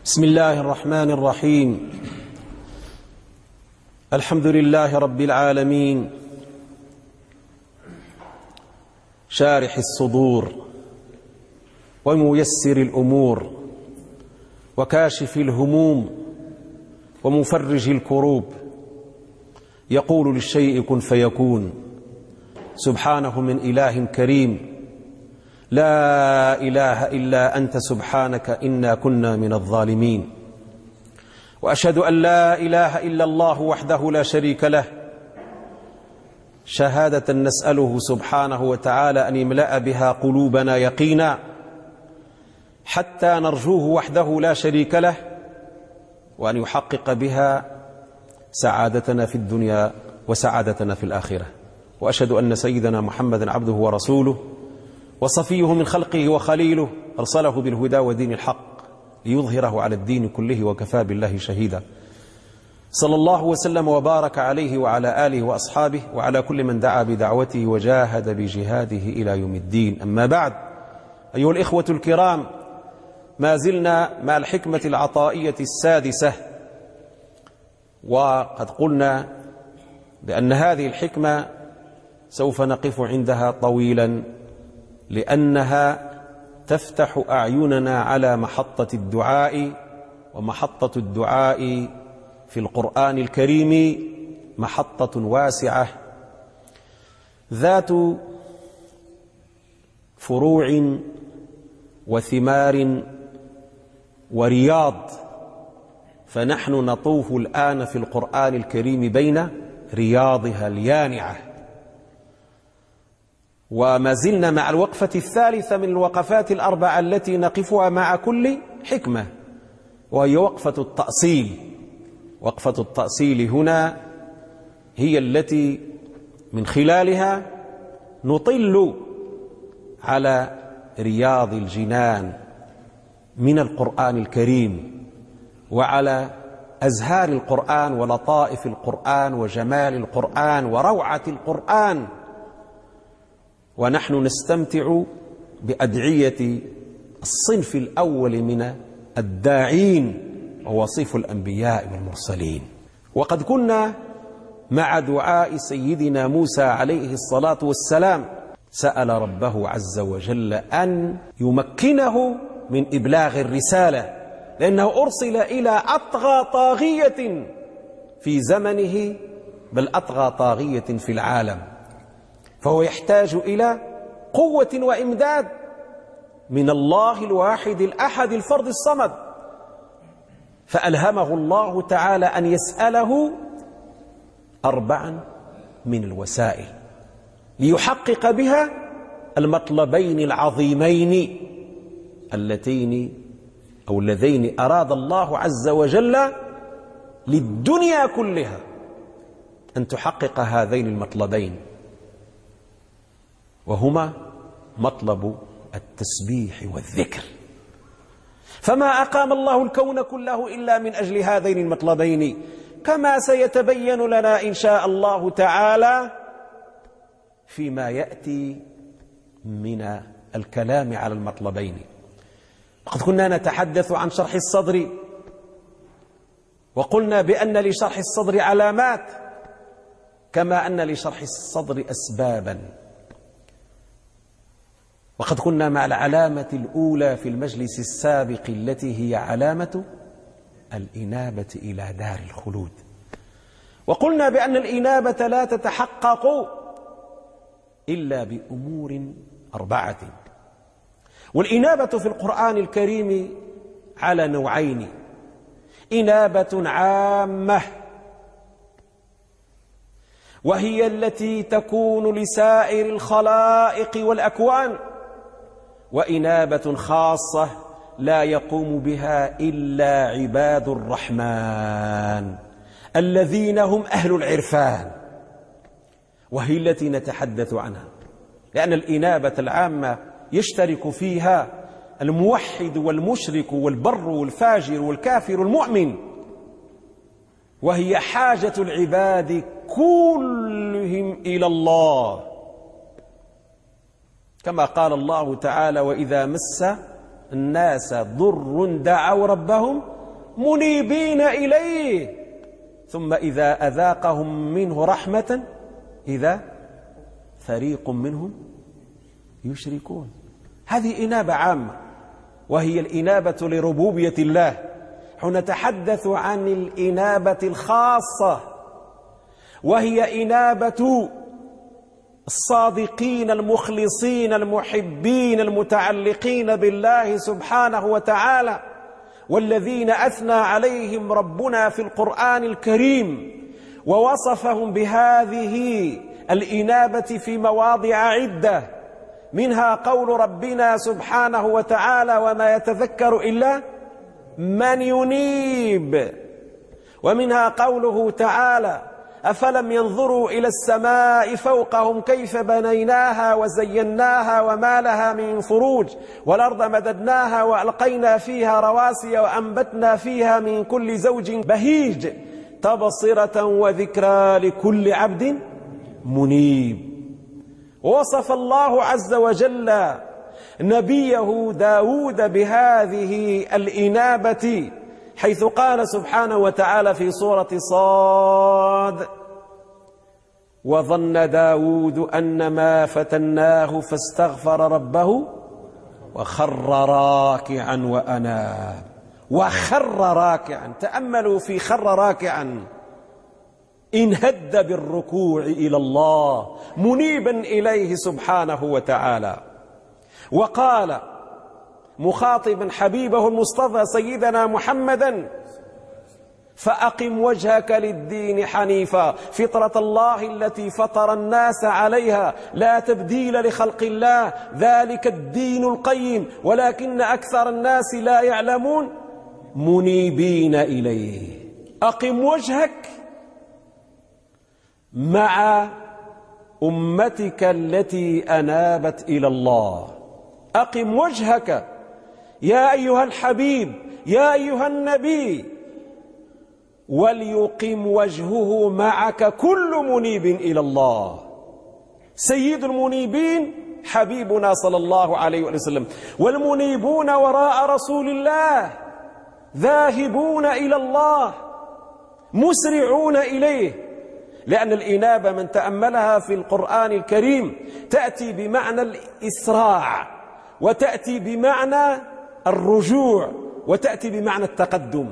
بسم الله الرحمن الرحيم. الحمد لله رب العالمين، شارح الصدور وميسر الأمور وكاشف الهموم ومفرج الكروب، يقول للشيء كن فيكون، سبحانه من إله كريم، لا إله إلا أنت سبحانك إنا كنا من الظالمين. وأشهد أن لا إله إلا الله وحده لا شريك له، شهادة نسأله سبحانه وتعالى أن يملأ بها قلوبنا يقينا حتى نرجوه وحده لا شريك له، وأن يحقق بها سعادتنا في الدنيا وسعادتنا في الآخرة. وأشهد أن سيدنا محمدا عبده ورسوله وصفيه من خلقه وخليله، أرسله بالهدى ودين الحق ليظهره على الدين كله وكفى بالله شهيدا. صلى الله وسلم وبارك عليه وعلى آله وأصحابه وعلى كل من دعا بدعوته وجاهد بجهاده إلى يوم الدين. أما بعد، أيها الإخوة الكرام، ما زلنا مع الحكمة العطائية السادسة، وقد قلنا بأن هذه الحكمة سوف نقف عندها طويلا، لأنها تفتح أعيننا على محطة الدعاء، ومحطة الدعاء في القرآن الكريم محطة واسعة ذات فروع وثمار ورياض. فنحن نطوف الآن في القرآن الكريم بين رياضها اليانعة، وما زلنا مع الوقفة الثالثة من الوقفات الأربعة التي نقفها مع كل حكمة، وهي وقفة التأصيل. وقفة التأصيل هنا هي التي من خلالها نطل على رياض الجنان من القرآن الكريم، وعلى أزهار القرآن ولطائف القرآن وجمال القرآن وروعة القرآن، ونحن نستمتع بأدعية الصنف الأول من الداعين ووصيف الأنبياء والمرسلين. وقد كنا مع دعاء سيدنا موسى عليه الصلاة والسلام، سأل ربه عز وجل أن يمكنه من إبلاغ الرسالة، لأنه أرسل إلى أطغى طاغية في زمنه، بل أطغى طاغية في العالم، فهو يحتاج إلى قوة وإمداد من الله الواحد الأحد الفرد الصمد. فألهمه الله تعالى أن يسأله أربعا من الوسائل ليحقق بها المطلبين العظيمين اللذين أراد الله عز وجل للدنيا كلها أن تحقق هذين المطلبين، وهما مطلب التسبيح والذكر. فما أقام الله الكون كله إلا من أجل هذين المطلبين، كما سيتبين لنا إن شاء الله تعالى فيما يأتي من الكلام على المطلبين. وقد كنا نتحدث عن شرح الصدر، وقلنا بأن لشرح الصدر علامات، كما أن لشرح الصدر أسبابا. وقد كنا مع العلامة الأولى في المجلس السابق التي هي علامة الإنابة إلى دار الخلود، وقلنا بأن الإنابة لا تتحقق إلا بأمور أربعة. والإنابة في القرآن الكريم على نوعين: إنابة عامة، وهي التي تكون لسائر الخلائق والأكوان، وإنابة خاصة لا يقوم بها إلا عباد الرحمن الذين هم أهل العرفان، وهي التي نتحدث عنها، لأن الإنابة العامة يشترك فيها الموحد والمشرك والبر والفاجر والكافر والمؤمن، وهي حاجة العباد كلهم إلى الله، كما قال الله تعالى: وإذا مس الناس ضر دعوا ربهم منيبين إليه، ثم إذا أذاقهم منه رحمة إذا فريق منهم يشركون. هذه إنابة عامة، وهي الإنابة لربوبية الله. نتحدث عن الإنابة الخاصة، وهي إنابة الصادقين المخلصين المحبين المتعلقين بالله سبحانه وتعالى، والذين أثنى عليهم ربنا في القرآن الكريم ووصفهم بهذه الإنابة في مواضع عدة، منها قول ربنا سبحانه وتعالى: وما يتذكر إلا من ينيب. ومنها قوله تعالى: أفلم ينظروا إلى السماء فوقهم كيف بنيناها وزيناها وما لها من فروج والأرض مددناها وألقينا فيها رواسي وأنبتنا فيها من كل زوج بهيج تبصرة وذكرى لكل عبد منيب. ووصف الله عز وجل نبيه داود بهذه الإنابة، حيث قال سبحانه وتعالى في سورة صاد: وظن داود أنما فتناه فاستغفر ربه وخر راكعا وأناب. وخر راكعا، تأملوا في خر راكعا، انهد بالركوع إلى الله منيبا إليه سبحانه وتعالى. وقال مخاطبا حبيبه المصطفى سيدنا محمدا: فأقم وجهك للدين حنيفا فطرة الله التي فطر الناس عليها لا تبديل لخلق الله ذلك الدين القيم ولكن أكثر الناس لا يعلمون منيبين إليه. أقم وجهك مع أمتك التي أنابت إلى الله. أقم وجهك يا أيها الحبيب يا أيها النبي، وليقم وجهه معك كل منيب إلى الله. سيد المنيبين حبيبنا صلى الله عليه وسلم، والمنيبون وراء رسول الله ذاهبون إلى الله مسرعون إليه، لأن الإنابة من تأملها في القرآن الكريم تأتي بمعنى الإسراع، وتأتي بمعنى الرجوع، وتأتي بمعنى التقدم.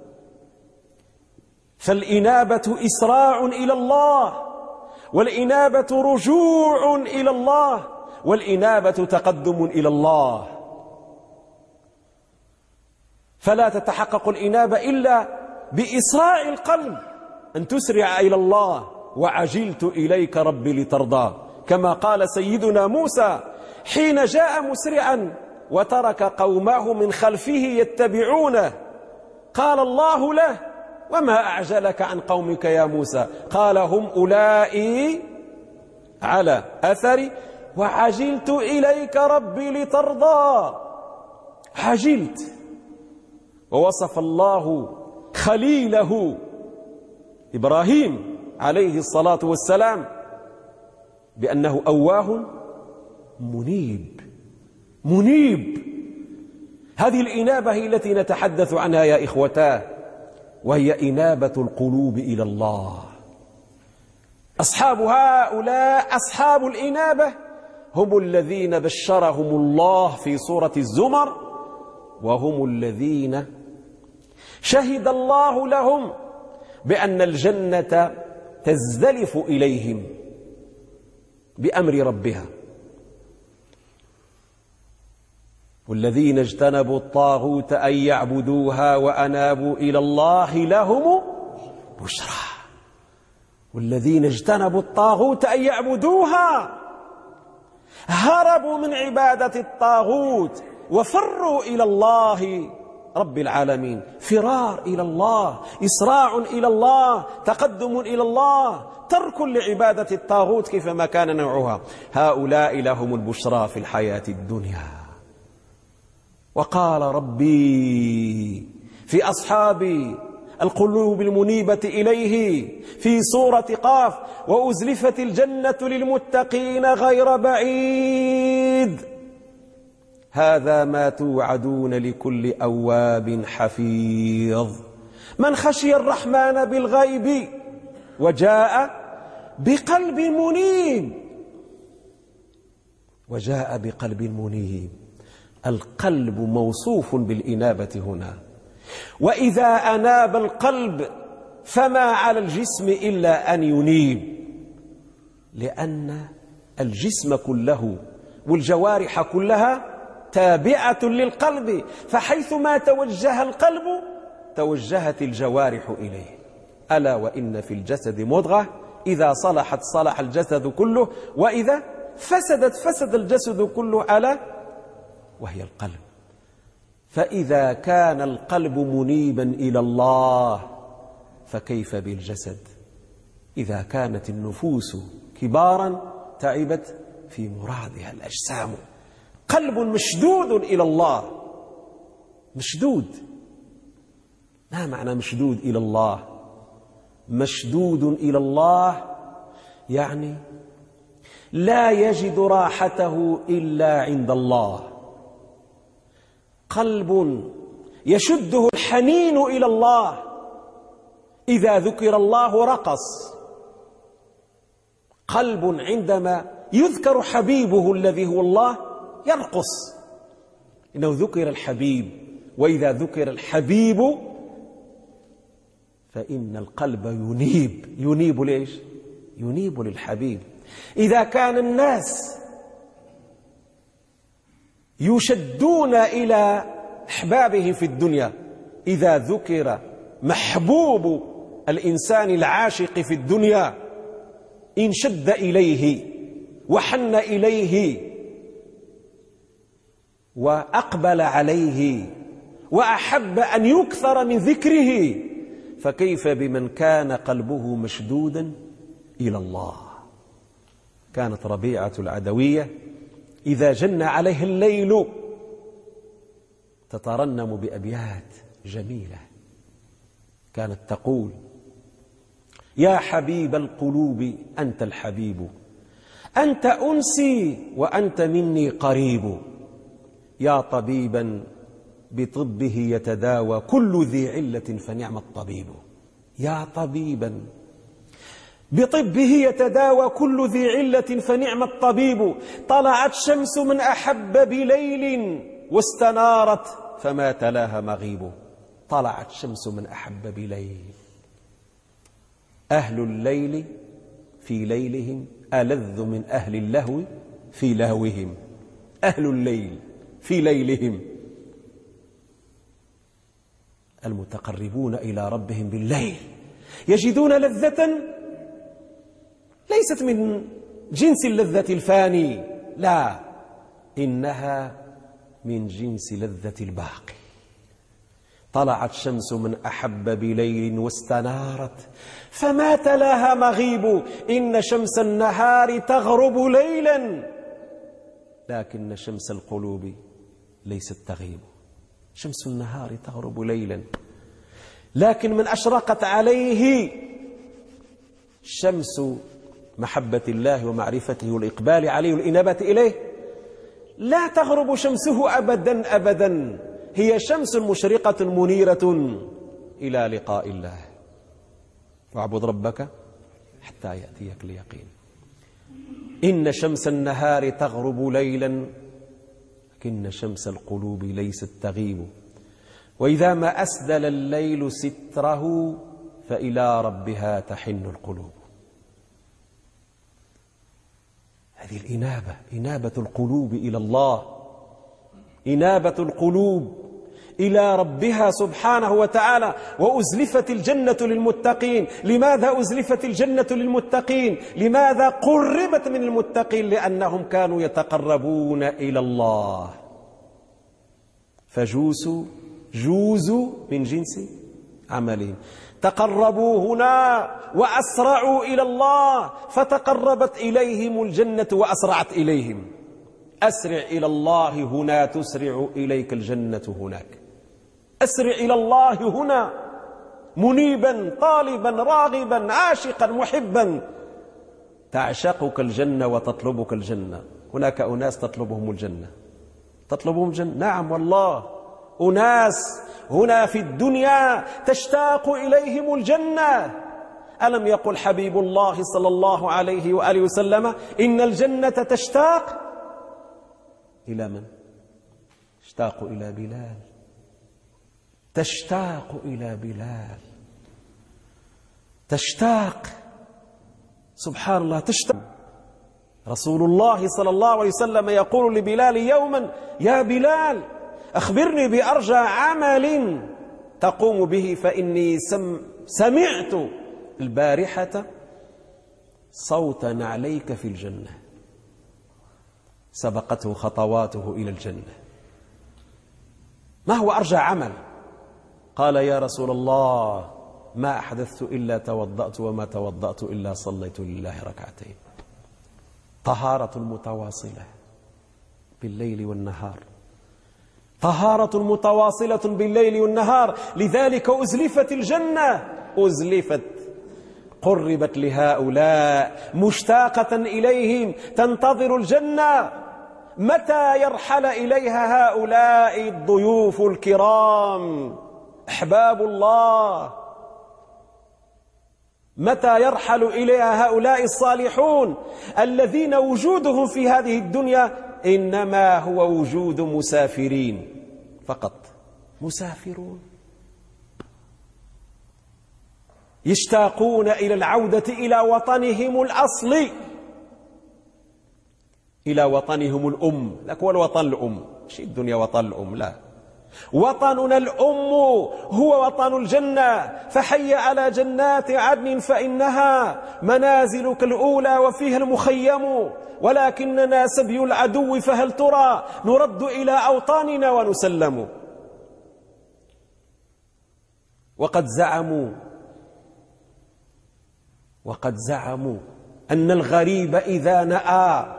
فالإنابة إسراع إلى الله، والإنابة رجوع إلى الله، والإنابة تقدم إلى الله. فلا تتحقق الإنابة إلا بإسراع القلب، أن تسرع إلى الله. وعجلت إليك ربي لترضى، كما قال سيدنا موسى حين جاء مسرعا وترك قومه من خلفه يتبعونه، قال الله له: وما أعجلك عن قومك يا موسى؟ قال: هم أولئي على أثري وعجلت إليك ربي لترضى. عجلت. ووصف الله خليله إبراهيم عليه الصلاة والسلام بأنه أواه منيب. منيب. هذه الإنابة هي التي نتحدث عنها يا إخوتاه، وهي إنابة القلوب إلى الله. أصحاب هؤلاء أصحاب الإنابة هم الذين بشرهم الله في سورة الزمر، وهم الذين شهد الله لهم بأن الجنة تزدلف إليهم بأمر ربها. والذين اجتنبوا الطاغوت أن يعبدوها وأنابوا إلى الله لهم بشرى. والذين اجتنبوا الطاغوت أن يعبدوها هربوا من عبادة الطاغوت وفروا إلى الله رب العالمين. فرار إلى الله، إسراع إلى الله، تقدم إلى الله، ترك لعبادة الطاغوت كيفما كان نوعها. هؤلاء لهم البشرى في الحياة الدنيا. وقال ربي في أصحاب القلوب المنيبة إليه في سورة قاف: وأزلفت الجنة للمتقين غير بعيد. هذا ما توعدون لكل أواب حفيظ من خشي الرحمن بالغيب وجاء بقلب منيب. وجاء بقلب منيب، القلب موصوف بالإنابة هنا، وإذا أناب القلب فما على الجسم إلا أن ينيب، لأن الجسم كله والجوارح كلها تابعة للقلب، فحيثما توجه القلب توجهت الجوارح إليه. ألا وإن في الجسد مضغة إذا صلحت صلح الجسد كله، وإذا فسدت فسد الجسد كله، ألا وهي القلب. فإذا كان القلب منيبا إلى الله فكيف بالجسد؟ إذا كانت النفوس كبارا تعبت في مرادها الأجسام. قلب مشدود إلى الله، مشدود. ما معنى مشدود إلى الله؟ مشدود إلى الله يعني لا يجد راحته إلا عند الله. قلب يشده الحنين إلى الله، إذا ذكر الله رقص. قلب عندما يذكر حبيبه الذي هو الله يرقص، إنه ذكر الحبيب، وإذا ذكر الحبيب فإن القلب ينيب. ينيب ليش؟ ينيب للحبيب. إذا كان الناس يشدون إلى أحبابه في الدنيا، إذا ذكر محبوب الإنسان العاشق في الدنيا انشد إليه وحن إليه وأقبل عليه وأحب أن يكثر من ذكره، فكيف بمن كان قلبه مشدودا إلى الله؟ كانت ربيعة العدوية إذا جن عليه الليل تترنم بأبيات جميلة، كانت تقول: يا حبيب القلوب أنت الحبيب، أنت أنسي وأنت مني قريب، يا طبيبا بطبه يتداوى كل ذي علة فنعم الطبيب. يا طبيبا بطبه يتداوى كل ذي علة فنعم الطبيب، طلعت شمس من أحب بليل واستنارت فما تلاها مغيب. طلعت شمس من أحب بليل، أهل الليل في ليلهم ألذ من أهل اللهو في لهوهم. أهل الليل في ليلهم، المتقربون إلى ربهم بالليل يجدون لذة ليست من جنس اللذة الفاني، لا، إنها من جنس لذة الباقي. طلعت شمس من أحب بليل واستنارت فما تلاها مغيب، إن شمس النهار تغرب ليلا لكن شمس القلوب ليست تغيب. شمس النهار تغرب ليلا، لكن من أشرقت عليه شمس محبة الله ومعرفته والإقبال عليه والإنابة إليه لا تغرب شمسه أبدا أبدا، هي شمس مشرقة منيرة إلى لقاء الله. واعبد ربك حتى يأتيك اليقين. إن شمس النهار تغرب ليلا لكن شمس القلوب ليست تغيب، وإذا ما أسدل الليل ستره فإلى ربها تحن القلوب. هذه الإنابة، إنابة القلوب إلى الله، إنابة القلوب إلى ربها سبحانه وتعالى. وأزلفت الجنة للمتقين. لماذا أزلفت الجنة للمتقين؟ لماذا قربت من المتقين؟ لأنهم كانوا يتقربون إلى الله، جوزوا من جنس عملهم. تقربوا هنا وأسرعوا إلى الله، فتقربت إليهم الجنة وأسرعت إليهم. أسرع إلى الله هنا تسرع إليك الجنة هناك. أسرع إلى الله هنا منيبا طالبا راغبا عاشقا محبا، تعشقك الجنة وتطلبك الجنة. هناك أناس تطلبهم الجنة، تطلبهم الجنة؟ نعم والله، أناس هنا في الدنيا تشتاق إليهم الجنة. ألم يقل حبيب الله صلى الله عليه وآله وسلم إن الجنة تشتاق إلى من؟ تشتاق إلى بلال، تشتاق إلى بلال، تشتاق، سبحان الله، تشتاق. رسول الله صلى الله عليه وسلم يقول لبلال يوما: يا بلال أخبرني بأرجى عمل تقوم به، فإني سمعت البارحة صوتا عليك في الجنة سبقته خطواته إلى الجنة. ما هو أرجى عمل؟ قال: يا رسول الله ما أحدثت إلا توضأت، وما توضأت إلا صليت لله ركعتين. طهارة متواصلة بالليل والنهار، طهارة متواصلة بالليل والنهار. لذلك أزلفت الجنة، أزلفت، قربت لهؤلاء، مشتاقة إليهم، تنتظر الجنة. متى يرحل إليها هؤلاء الضيوف الكرام أحباب الله؟ متى يرحل إليها هؤلاء الصالحون الذين وجودهم في هذه الدنيا إنما هو وجود مسافرين فقط، مسافرون يشتاقون إلى العودة إلى وطنهم الأصلي، إلى وطنهم الأم. لك والوطن الأم، مش الدنيا وطن الأم، لا، وطننا الأم هو وطن الجنة. فحي على جنات عدن فإنها منازلك الأولى وفيها المخيم، ولكننا سبي العدو فهل ترى نرد إلى أوطاننا ونسلم. وقد زعموا أن الغريب إذا نأى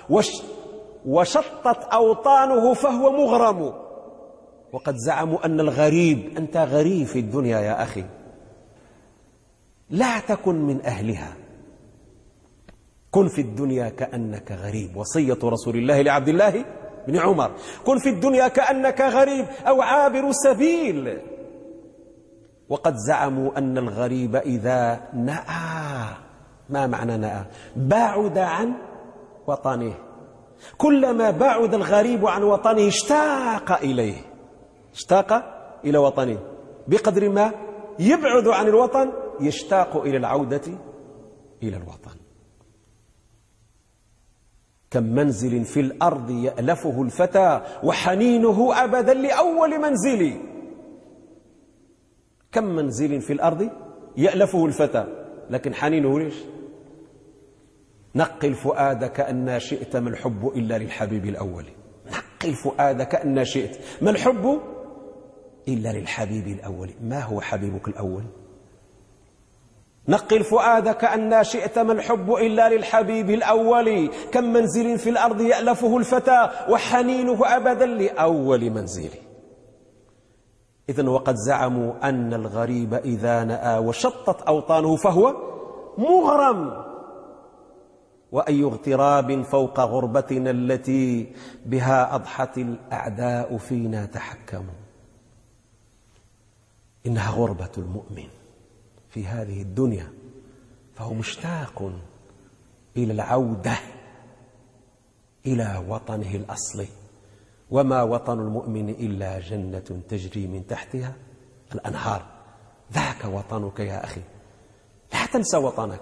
وشطت أوطانه فهو مغرم. وقد زعموا أن الغريب، أنت غريب في الدنيا يا أخي، لا تكن من أهلها، كن في الدنيا كأنك غريب. وصية رسول الله لعبد الله بن عمر: كن في الدنيا كأنك غريب أو عابر سبيل. وقد زعموا أن الغريب إذا نأى، ما معنى نأى؟ بعد عن وطنه. كلما بعد الغريب عن وطنه اشتاق إليه، اشتاق إلى وطنه. بقدر ما يبعد عن الوطن يشتاق إلى العودة إلى الوطن. كم منزل في الأرض يألفه الفتى وحنينه أبدا لأول منزل. كم منزل في الأرض يألفه الفتى، لكن حنينه ليش؟ نقل فؤادك أن شئت، ما الحب إلا للحبيب الأول. نقل فؤادك أن شئت، ما الحب إلا للحبيب الأول. ما هو حبيبك الأول؟ نقل فؤادك أن شئت، ما الحب إلا للحبيب الأول. كم منزل في الأرض يألفه الفتى وحنينه أبدا لأول منزل. إذن وقد زعموا أن الغريب إذا نأى وشطت أوطانه فهو مغرم. وأي اغتراب فوق غربتنا التي بها أضحت الأعداء فينا تحكموا. إنها غربة المؤمن في هذه الدنيا، فهو مشتاق إلى العودة إلى وطنه الأصلي. وما وطن المؤمن إلا جنة تجري من تحتها الأنهار. ذاك وطنك يا أخي، لا تنسى وطنك،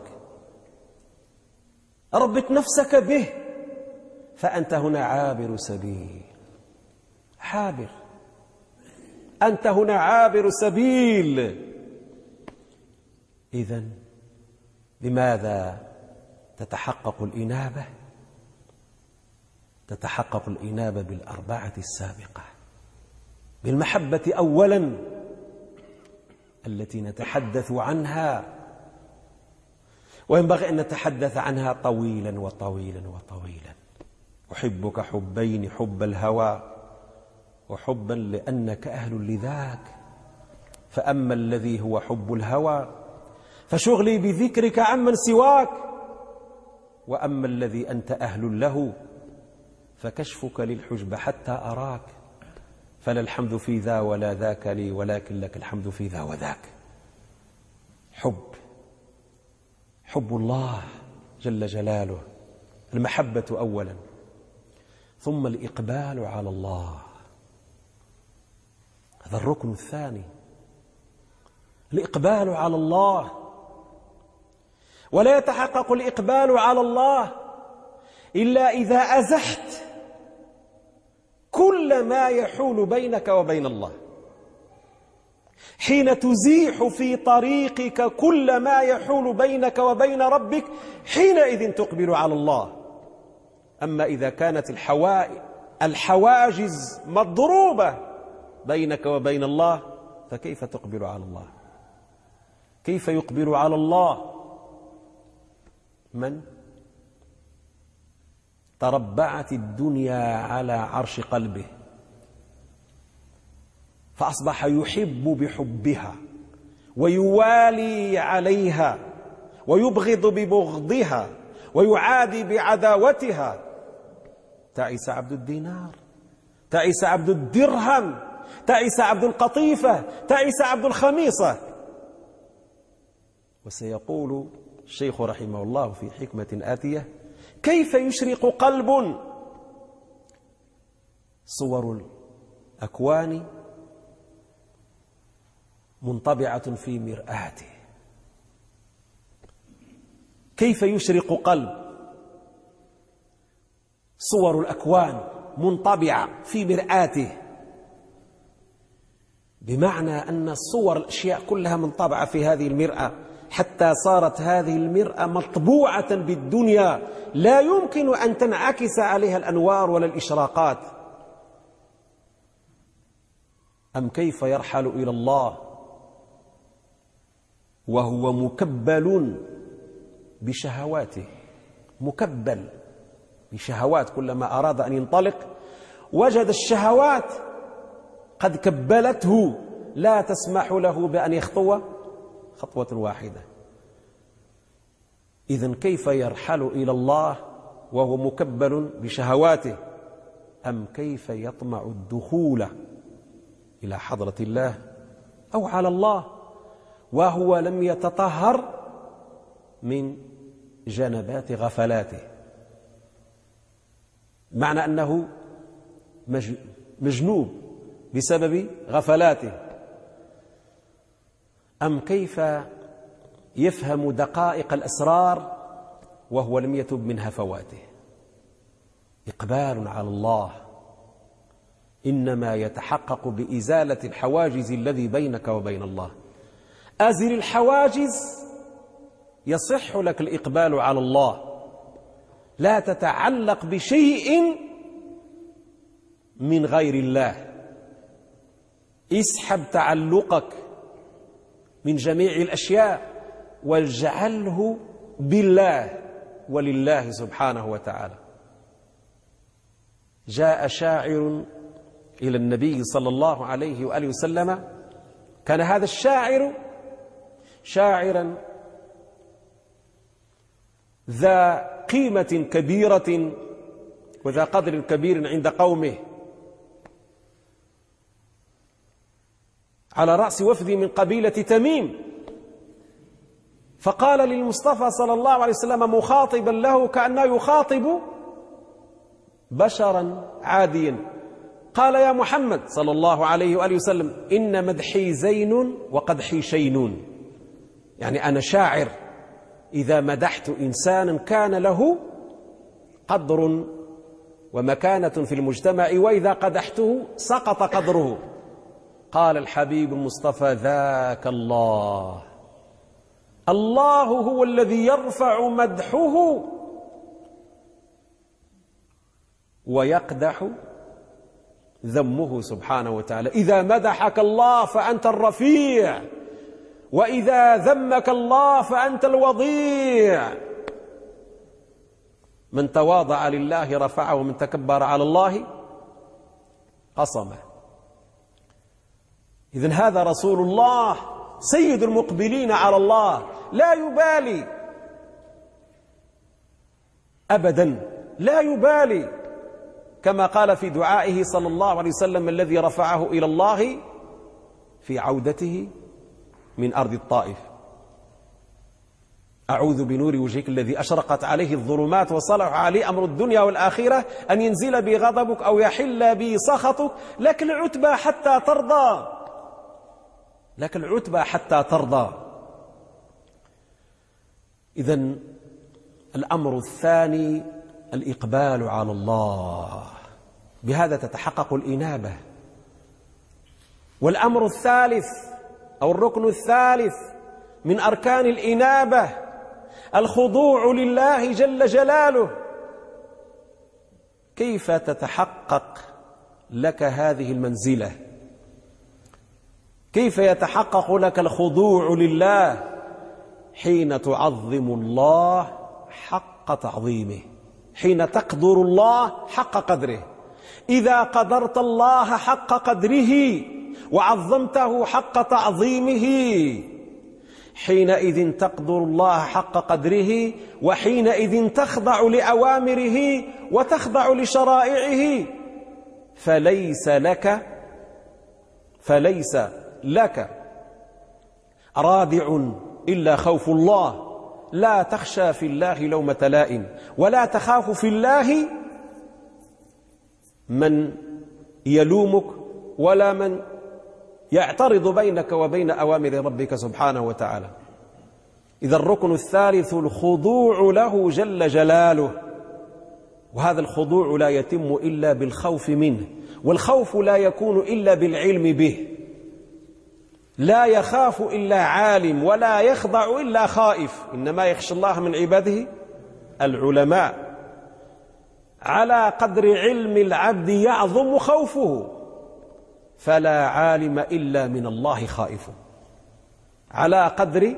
ربط نفسك به، فأنت هنا عابر سبيل. عابر، أنت هنا عابر سبيل. إذن لماذا تتحقق الإنابة؟ تتحقق الإنابة بالأربعة السابقة: بالمحبة أولا التي نتحدث عنها، وينبغي أن نتحدث عنها طويلا وطويلا وطويلا. أحبك حبين: حب الهوى وحبا لأنك أهل لذاك. فأما الذي هو حب الهوى فشغلي بذكرك عمن سواك، وأما الذي أنت أهل له فكشفك للحجب حتى أراك، فلا الحمد في ذا ولا ذاك لي، ولكن لك الحمد في ذا وذاك. حب الله جل جلاله، المحبة أولا، ثم الإقبال على الله، هذا الركن الثاني، الإقبال على الله. ولا يتحقق الإقبال على الله إلا إذا أزحت كل ما يحول بينك وبين الله. حين تزيح في طريقك كل ما يحول بينك وبين ربك، حينئذ تقبل على الله. أما إذا كانت الحواجز مضروبة بينك وبين الله، فكيف تقبل على الله؟ كيف يقبل على الله من تربعت الدنيا على عرش قلبه، فأصبح يحب بحبها ويوالي عليها ويبغض ببغضها ويعادي بعداوتها. تعس عبد الدينار، تعس عبد الدرهم، تعس عبد القطيفة، تعس عبد الخميصة. وسيقول الشيخ رحمه الله في حكمة آتية: كيف يشرق قلب صور الأكوان منطبعة في مرآته. كيف يشرق قلب صور الأكوان منطبعة في مرآته، بمعنى أن الصور الأشياء كلها منطبعة في هذه المرآة، حتى صارت هذه المرآة مطبوعة بالدنيا، لا يمكن أن تنعكس عليها الأنوار ولا الإشراقات. أم كيف يرحل إلى الله وهو مكبل بشهواته، مكبل بشهوات، كلما أراد أن ينطلق وجد الشهوات قد كبلته، لا تسمح له بأن يخطو خطوة واحدة. إذن كيف يرحل إلى الله وهو مكبل بشهواته؟ أم كيف يطمع الدخول إلى حضرة الله أو على الله وهو لم يتطهر من جنبات غفلاته، معنى أنه مجنوب بسبب غفلاته؟ أم كيف يفهم دقائق الأسرار وهو لم يتب من هفواته؟ إقبال على الله إنما يتحقق بإزالة الحواجز الذي بينك وبين الله. أزل الحواجز يصح لك الإقبال على الله، لا تتعلق بشيء من غير الله. اسحب تعلقك من جميع الأشياء واجعله بالله ولله سبحانه وتعالى. جاء شاعر إلى النبي صلى الله عليه وآله وسلم، كان هذا الشاعر شاعرا ذا قيمة كبيرة وذا قدر كبير عند قومه، على رأس وفد من قبيلة تميم. فقال للمصطفى صلى الله عليه وسلم مخاطبا له كأنه يخاطب بشرا عاديا، قال: يا محمد صلى الله عليه وآله وسلم، إن مدحي زين وقدحي شينون. يعني أنا شاعر، إذا مدحت إنسانا كان له قدر ومكانة في المجتمع، وإذا قدحته سقط قدره. قال الحبيب المصطفى: ذاك الله، الله هو الذي يرفع مدحه ويقدح ذمه سبحانه وتعالى. إذا مدحك الله فأنت الرفيع، وإذا ذمك الله فأنت الوضيع. من تواضع لله رفعه، ومن تكبر على الله قصمه. إذن هذا رسول الله سيد المقبلين على الله، لا يبالي أبدا، لا يبالي كما قال في دعائه صلى الله عليه وسلم الذي رفعه إلى الله في عودته من أرض الطائف: أعوذ بنور وجهك الذي أشرقت عليه الظلمات وصلح عليه أمر الدنيا والآخرة أن ينزل بي غضبك أو يحل بي سخطك، لك العتبى حتى ترضى، لك العتبى حتى ترضى. إذن الأمر الثاني الإقبال على الله، بهذا تتحقق الإنابة. والأمر الثالث أو الركن الثالث من أركان الإنابة الخضوع لله جل جلاله. كيف تتحقق لك هذه المنزلة؟ كيف يتحقق لك الخضوع لله؟ حين تعظم الله حق تعظيمه، حين تقدر الله حق قدره. إذا قدرت الله حق قدره وعظمته حق تعظيمه، حينئذ تقدر الله حق قدره، وحينئذ تخضع لأوامره وتخضع لشرائعه. فليس لك رادع إلا خوف الله. لا تخشى في الله لومة لائم، ولا تخاف في الله من يلومك ولا من يعترض بينك وبين أوامر ربك سبحانه وتعالى. إذا الركن الثالث الخضوع له جل جلاله، وهذا الخضوع لا يتم إلا بالخوف منه، والخوف لا يكون إلا بالعلم به. لا يخاف إلا عالم، ولا يخضع إلا خائف، إنما يخشى الله من عباده العلماء. على قدر علم العبد يعظم خوفه، فلا عالم إلا من الله خائف. على قدر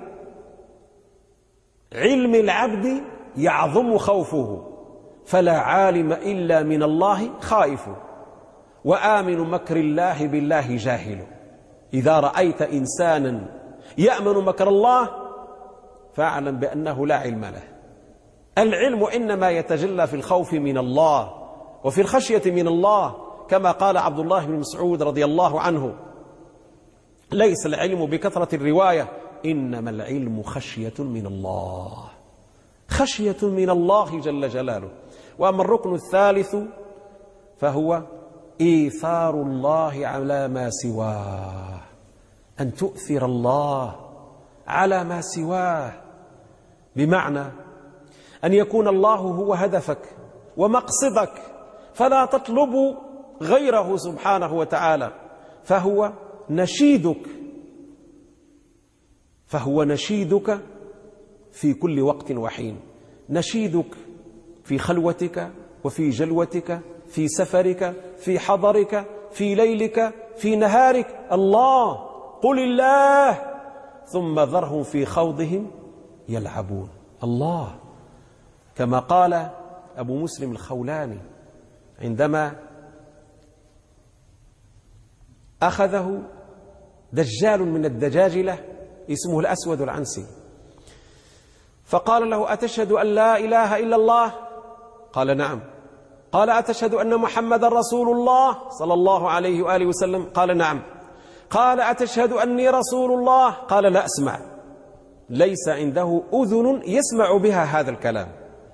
علم العبد يعظم خوفه، فلا عالم إلا من الله خائف. وآمن مكر الله بالله جاهل. إذا رأيت إنسانا يأمن مكر الله فاعلم بأنه لا علم له. العلم إنما يتجلى في الخوف من الله وفي الخشية من الله، كما قال عبد الله بن مسعود رضي الله عنه: ليس العلم بكثرة الرواية، إنما العلم خشية من الله، خشية من الله جل جلاله. وأما الركن الثالث فهو إيثار الله على ما سواه، أن تؤثر الله على ما سواه، بمعنى أن يكون الله هو هدفك ومقصدك، فلا تطلب غيره سبحانه وتعالى. فهو نشيدك في كل وقت وحين، نشيدك في خلوتك وفي جلوتك، في سفرك، في حضرك، في ليلك، في نهارك. الله، قل الله ثم ذرهم في خوضهم يلعبون. الله، كما قال أبو مسلم الخولاني عندما أخذه دجال من الدجاجلة اسمه الأسود العنسي، فقال له: أتشهد أن لا إله إلا الله؟ قال: نعم. قال: أتشهد أن محمد رسول الله صلى الله عليه وآله وسلم؟ قال: نعم. قال: أتشهد أني رسول الله؟ قال: لا أسمع. ليس عنده أذن يسمع بها هذا الكلام،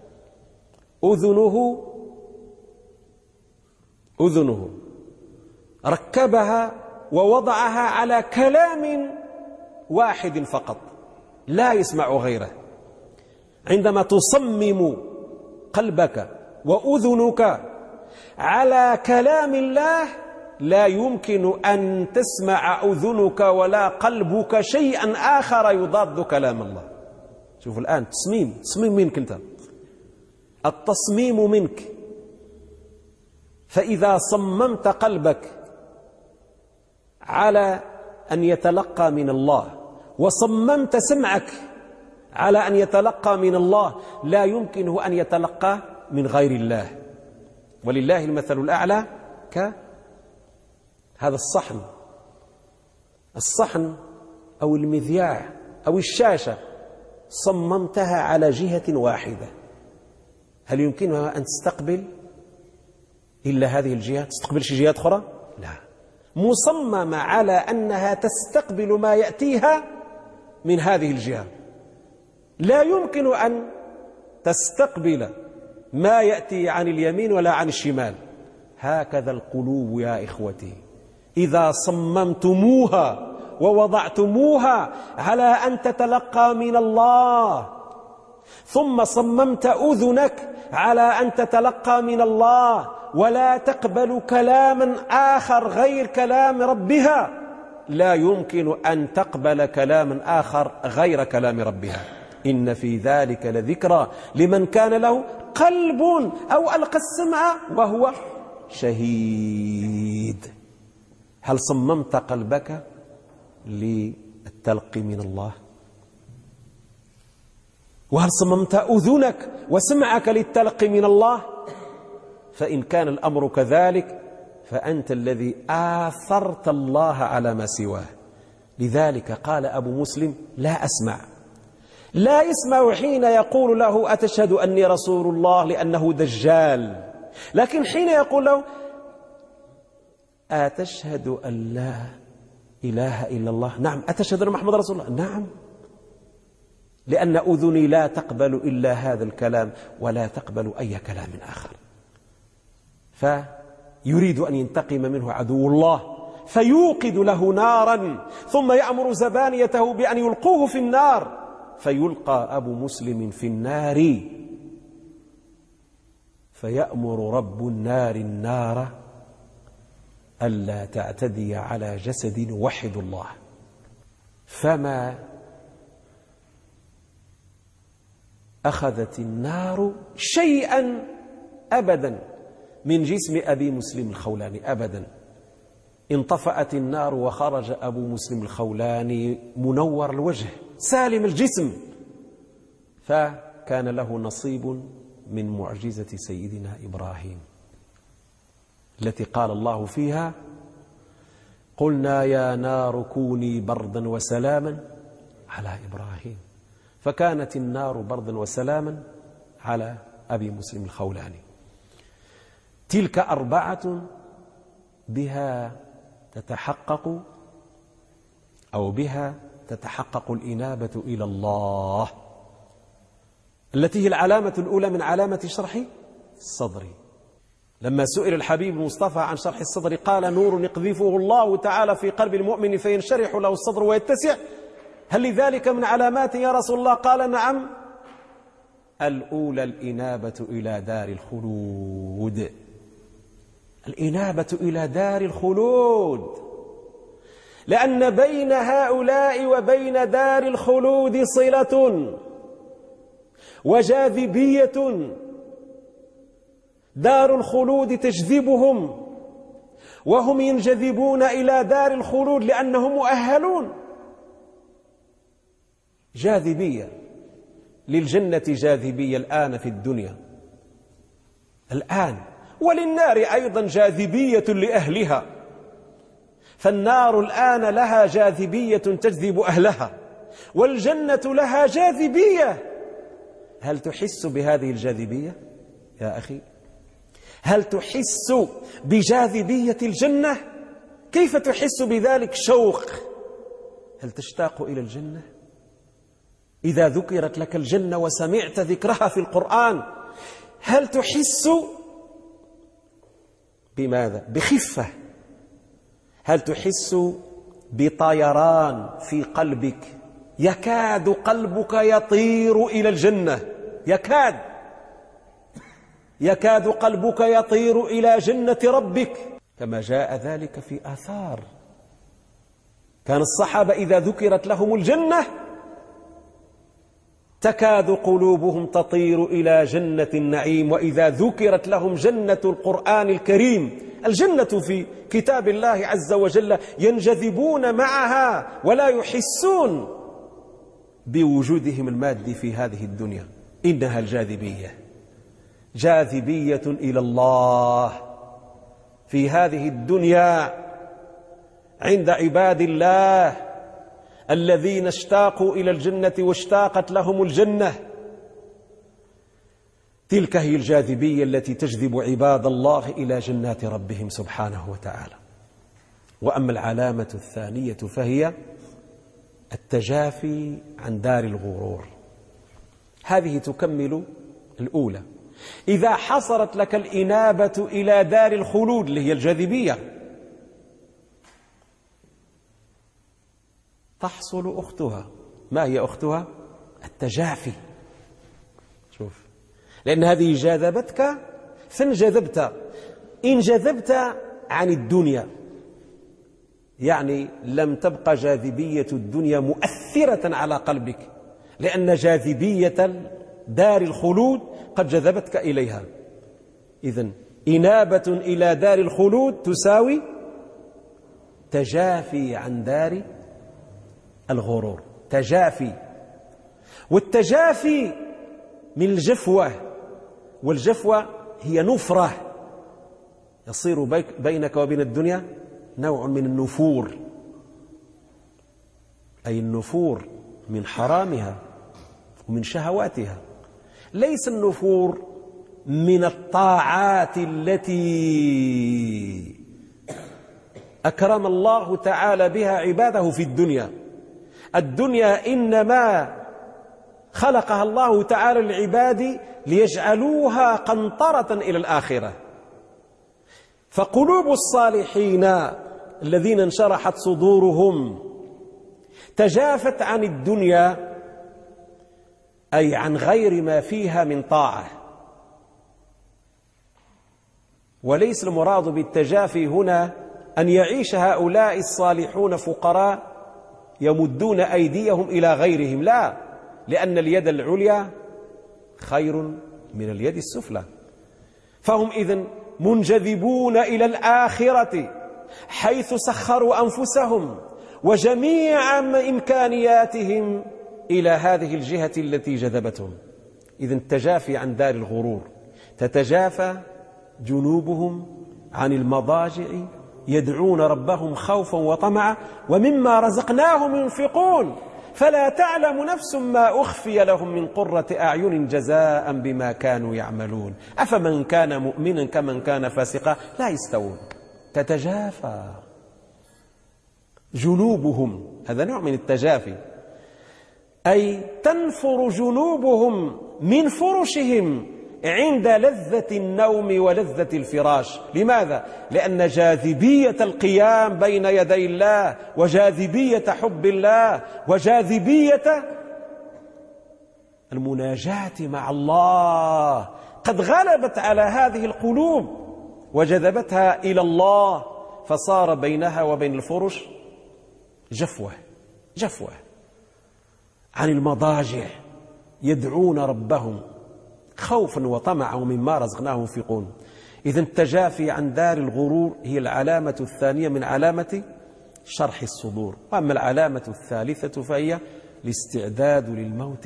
أذنه ركبها ووضعها على كلام واحد فقط، لا يسمع غيره. عندما تصمم قلبك وأذنك على كلام الله، لا يمكن أن تسمع أذنك ولا قلبك شيئا آخر يضاد كلام الله. شوف الآن تصميم منك أنت، التصميم منك. فإذا صممت قلبك على أن يتلقى من الله، وصممت سمعك على أن يتلقى من الله، لا يمكنه أن يتلقى من غير الله. ولله المثل الأعلى كهذا الصحن أو المذياع أو الشاشة، صممتها على جهة واحدة، هل يمكنها أن تستقبل إلا هذه الجهة، تستقبل شي جهات أخرى؟ لا، مصممة على أنها تستقبل ما يأتيها من هذه الجهة، لا يمكن أن تستقبل ما يأتي عن اليمين ولا عن الشمال. هكذا القلوب يا إخوتي، إذا صممتموها ووضعتموها على أن تتلقى من الله، ثم صممت أذنك على أن تتلقى من الله ولا تقبل كلاما آخر غير كلام ربها، لا يمكن أن تقبل كلاما آخر غير كلام ربها. إن في ذلك لذكرى لمن كان له قلب أو ألقى السمع وهو شهيد. هل صممت قلبك للتلقي من الله؟ وهل صممت أذنك وسمعك للتلقي من الله؟ فإن كان الأمر كذلك فأنت الذي آثرت الله على ما سواه. لذلك قال أبو مسلم: لا أسمع، لا يسمع حين يقول له أتشهد أني رسول الله لأنه دجال، لكن حين يقول له أتشهد أن لا إله إلا الله، نعم. أتشهد أن محمد رسول الله، نعم، لأن أذني لا تقبل إلا هذا الكلام ولا تقبل أي كلام آخر. فيريد أن ينتقم منه عدو الله فيوقد له نارا، ثم يأمر زبانيته بأن يلقوه في النار، فيلقى أبو مسلم في النار، فيأمر رب النار ألا تعتدي على جسد يوحد الله. فما أخذت النار شيئا أبدا من جسم أبي مسلم الخولاني، أبدا. انطفأت النار وخرج أبو مسلم الخولاني منور الوجه سالم الجسم، فكان له نصيب من معجزة سيدنا إبراهيم التي قال الله فيها: قلنا يا نار كوني بردا وسلاما على إبراهيم، فكانت النار بردا وسلاما على أبي مسلم الخولاني. تلك أربعة بها تتحقق الإنابة إلى الله، التي هي العلامة الأولى من علامة شرح الصدر. لما سئل الحبيب المصطفى عن شرح الصدر قال: نور يقذفه الله تعالى في قلب المؤمن فينشرح له الصدر ويتسع، هل لذلك من علامات يا رسول الله؟ قال: نعم. الأولى الإنابة إلى دار الخلود، الإنابة إلى دار الخلود، لأن بين هؤلاء وبين دار الخلود صلة وجاذبية. دار الخلود تجذبهم وهم ينجذبون إلى دار الخلود لأنهم مؤهلون. جاذبية للجنة، جاذبية الآن في الدنيا الآن، وللنار أيضا جاذبية لأهلها، فالنار الآن لها جاذبية تجذب أهلها، والجنة لها جاذبية. هل تحس بهذه الجاذبية يا أخي؟ هل تحس بجاذبية الجنة؟ كيف تحس بذلك شوق؟ هل تشتاق إلى الجنة؟ إذا ذكرت لك الجنة وسمعت ذكرها في القرآن، هل تحس بماذا؟ بخفة؟ هل تحس بطيران في قلبك؟ يكاد قلبك يطير إلى الجنة، يكاد قلبك يطير إلى جنة ربك، كما جاء ذلك في آثار. كان الصحابة إذا ذكرت لهم الجنة تكاد قلوبهم تطير إلى جنة النعيم، وإذا ذكرت لهم جنة القرآن الكريم، الجنة في كتاب الله عز وجل، ينجذبون معها ولا يحسون بوجودهم المادي في هذه الدنيا. إنها الجاذبية، جاذبية إلى الله في هذه الدنيا عند عباد الله الذين اشتاقوا إلى الجنة واشتاقت لهم الجنة. تلك هي الجاذبية التي تجذب عباد الله إلى جنات ربهم سبحانه وتعالى. وأما العلامة الثانية فهي التجافي عن دار الغرور. هذه تكمل الأولى. إذا حصلت لك الإنابة إلى دار الخلود اللي هي الجاذبية، تحصل أختها. ما هي أختها؟ التجافي. شوف، لأن هذه جاذبتك فانجذبت. إن جذبت عن الدنيا يعني لم تبقى جاذبية الدنيا مؤثرة على قلبك، لأن جاذبية دار الخلود قد جذبتك إليها. إذن إنابة إلى دار الخلود تساوي تجافي عن دار الغرور. تجافي، والتجافي من الجفوة، والجفوة هي نفرة، يصير بينك وبين الدنيا نوع من النفور، أي النفور من حرامها ومن شهواتها. ليس النفور من الطاعات التي أكرم الله تعالى بها عباده في الدنيا. الدنيا إنما خلقها الله تعالى للعباد ليجعلوها قنطرة إلى الآخرة. فقلوب الصالحين الذين انشرحت صدورهم تجافت عن الدنيا، أي عن غير ما فيها من طاعة. وليس المراد بالتجافي هنا أن يعيش هؤلاء الصالحون فقراء يمدون أيديهم إلى غيرهم، لا، لأن اليد العليا خير من اليد السفلى. فهم إذن منجذبون إلى الآخرة حيث سخروا أنفسهم وجميع إمكانياتهم إلى هذه الجهة التي جذبتهم. إذن التجافي عن دار الغرور. تتجافى جنوبهم عن المضاجع يدعون ربهم خوفا وطمعا ومما رزقناهم ينفقون فلا تعلم نفس ما أخفي لهم من قرة أعين جزاء بما كانوا يعملون أفمن كان مؤمنا كمن كان فاسقا لا يستوون. تتجافى جنوبهم، هذا نوع من التجافي، أي تنفر جنوبهم من فرشهم عند لذة النوم ولذة الفراش. لماذا؟ لأن جاذبية القيام بين يدي الله وجاذبية حب الله وجاذبية المناجاة مع الله قد غلبت على هذه القلوب وجذبتها إلى الله، فصار بينها وبين الفرش جفوة عن المضاجع يدعون ربهم خوفا وطمعا ومما رزقناهم ينفقون. إذن التجافي عن دار الغرور هي العلامة الثانية من علامة شرح الصدور. وأما العلامة الثالثة فهي الاستعداد للموت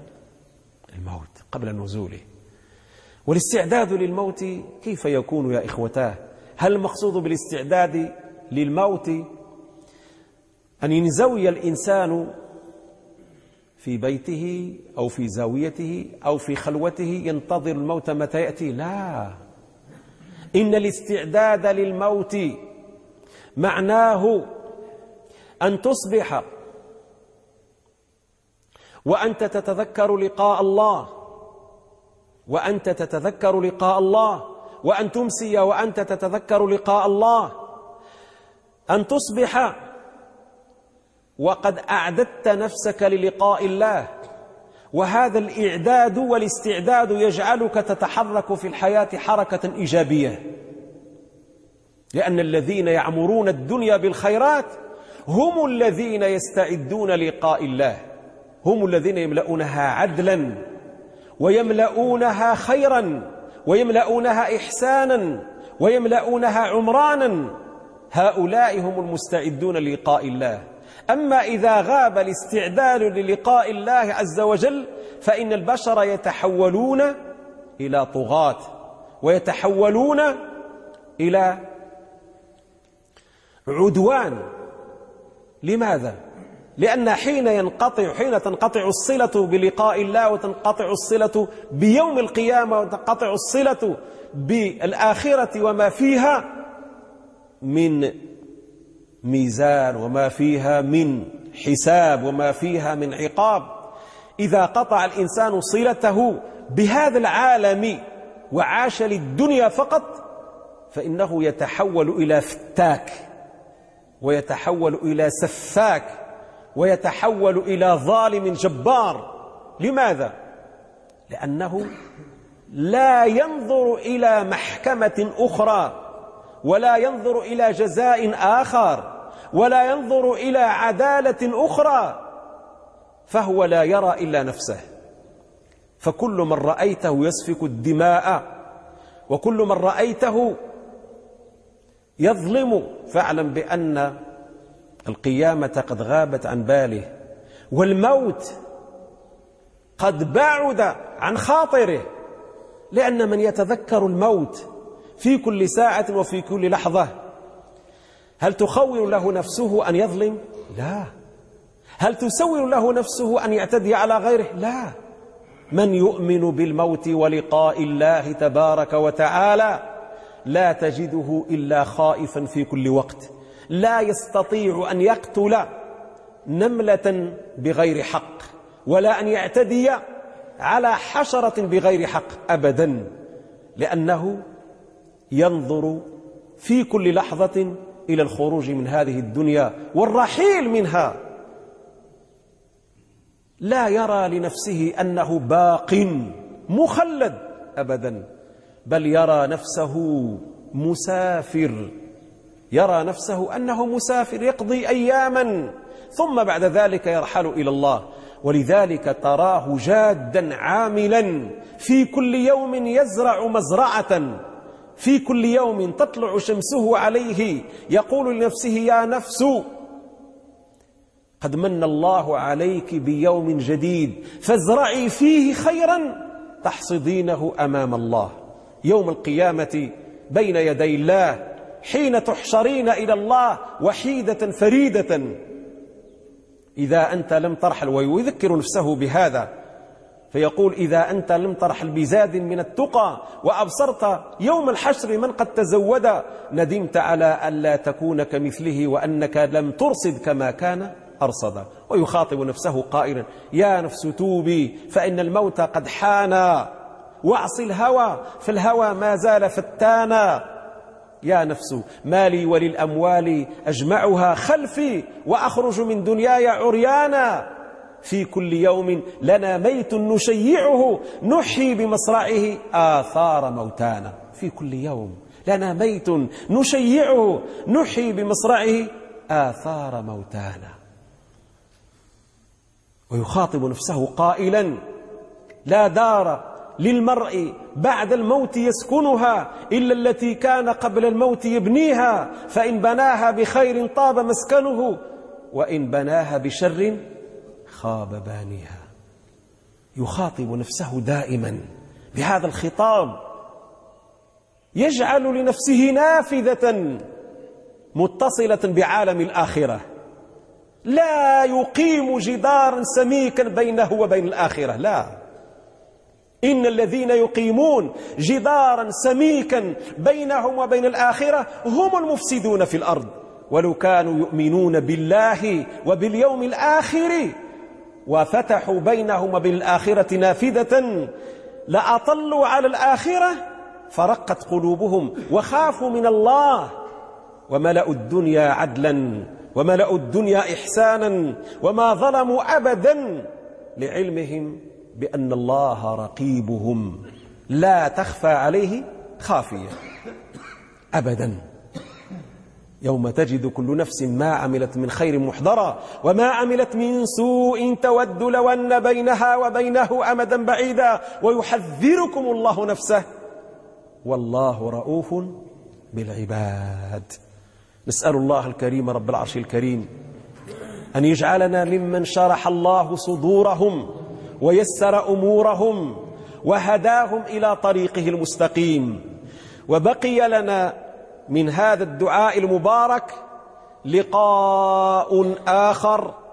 قبل نزوله. والاستعداد للموت كيف يكون يا إخوتاه؟ هل المقصود بالاستعداد للموت أن ينزوي الإنسان في بيته أو في زاويته أو في خلوته ينتظر الموت متى يأتي؟ لا، إن الاستعداد للموت معناه أن تصبح وأنت تتذكر لقاء الله، وأنت تتذكر لقاء الله، وأن تمسي وأنت تتذكر لقاء الله، أن تصبح وقد أعددت نفسك للقاء الله. وهذا الإعداد والاستعداد يجعلك تتحرك في الحياة حركة إيجابية، لأن الذين يعمرون الدنيا بالخيرات هم الذين يستعدون للقاء الله، هم الذين يملؤونها عدلا ويملؤونها خيرا ويملؤونها إحسانا ويملؤونها عمرانا. هؤلاء هم المستعدون للقاء الله. أما إذا غاب الاستعداد للقاء الله عز وجل فإن البشر يتحولون إلى طغاة ويتحولون إلى عدوان. لماذا؟ لأن حين تنقطع الصلة بلقاء الله، وتنقطع الصلة بيوم القيامة، وتنقطع الصلة بالآخرة وما فيها من ميزان، وما فيها من حساب، وما فيها من عقاب، إذا قطع الإنسان صلته بهذا العالم وعاش للدنيا فقط، فإنه يتحول إلى فتاك، ويتحول إلى سفاك، ويتحول إلى ظالم جبار. لماذا؟ لأنه لا ينظر إلى محكمة أخرى، ولا ينظر إلى جزاء آخر، ولا ينظر إلى عدالة أخرى، فهو لا يرى إلا نفسه. فكل من رأيته يسفك الدماء، وكل من رأيته يظلم، فاعلم بأن القيامة قد غابت عن باله، والموت قد بعد عن خاطره. لأن من يتذكر الموت في كل ساعة وفي كل لحظة، هل تخول له نفسه أن يظلم؟ لا. هل تسول له نفسه أن يعتدي على غيره؟ لا. من يؤمن بالموت ولقاء الله تبارك وتعالى لا تجده إلا خائفا في كل وقت، لا يستطيع أن يقتل نملة بغير حق، ولا أن يعتدي على حشرة بغير حق أبدا، لأنه ينظر في كل لحظة إلى الخروج من هذه الدنيا والرحيل منها. لا يرى لنفسه أنه باق مخلد أبدا، بل يرى نفسه مسافر، يرى نفسه أنه مسافر يقضي أياما ثم بعد ذلك يرحل إلى الله. ولذلك تراه جادا عاملا في كل يوم يزرع مزرعة، في كل يوم تطلع شمسه عليه يقول لنفسه: يا نفس قد من الله عليك بيوم جديد فازرعي فيه خيرا تحصدينه أمام الله يوم القيامة بين يدي الله، حين تحشرين إلى الله وحيدة فريدة. إذا أنت لم ترحل، ويذكر نفسه بهذا فيقول: إذا أنت لم ترحل بزاد من التقى وأبصرت يوم الحشر من قد تزود، ندمت على ألا تكون كمثله وأنك لم ترصد كما كان أرصدا. ويخاطب نفسه قائلا: يا نفس توبي فإن الموت قد حان، واعصي الهوى فالهوى ما زال فتانا. يا نفس ما لي وللأموال أجمعها خلفي وأخرج من دنياي عريانا. في كل يوم لنا ميت نشيعه نحيي بمصرعه آثار موتانا. في كل يوم لنا ميت نشيعه نحيي بمصرعه آثار موتانا. ويخاطب نفسه قائلا: لا دار للمرء بعد الموت يسكنها إلا التي كان قبل الموت يبنيها، فإن بناها بخير طاب مسكنه، وإن بناها بشر خاب بانيها. يخاطب نفسه دائما بهذا الخطاب، يجعل لنفسه نافذة متصلة بعالم الآخرة، لا يقيم جدارا سميكا بينه وبين الآخرة، لا. إن الذين يقيمون جدارا سميكا بينهم وبين الآخرة هم المفسدون في الأرض، ولو كانوا يؤمنون بالله وباليوم الآخر وفتحوا بينهم وبين الآخرة نافذة لأطلوا على الآخرة فرقت قلوبهم وخافوا من الله. وملأوا الدنيا عدلا وملأوا الدنيا إحسانا وما ظلموا أبدا، لعلمهم بأن الله رقيبهم لا تخفى عليه خافية أبدا. يوم تجد كل نفس ما عملت من خير محضرا وما عملت من سوء تود لو أن بينها وبينه أمدا بعيدا ويحذركم الله نفسه والله رؤوف بالعباد. نسأل الله الكريم رب العرش الكريم أن يجعلنا ممن شرح الله صدورهم ويسر أمورهم وهداهم إلى طريقه المستقيم. وبقي لنا من هذا الدعاء المبارك لقاء آخر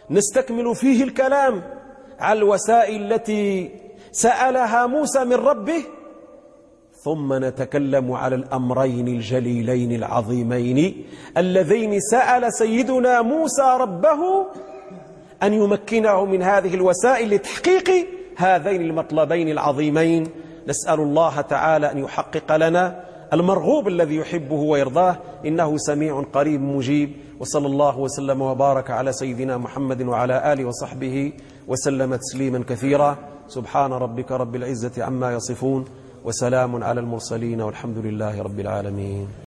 نستكمل فيه الكلام على الوسائل التي سألها موسى من ربه، ثم نتكلم على الأمرين الجليلين العظيمين اللذين سأل سيدنا موسى ربه أن يمكنه من هذه الوسائل لتحقيق هذين المطلبين العظيمين. نسأل الله تعالى أن يحقق لنا المرغوب الذي يحبه ويرضاه، إنه سميع قريب مجيب. وصلى الله وسلم وبارك على سيدنا محمد وعلى آله وصحبه وسلم تسليما كثيرا. سبحان ربك رب العزة عما يصفون، وسلام على المرسلين، والحمد لله رب العالمين.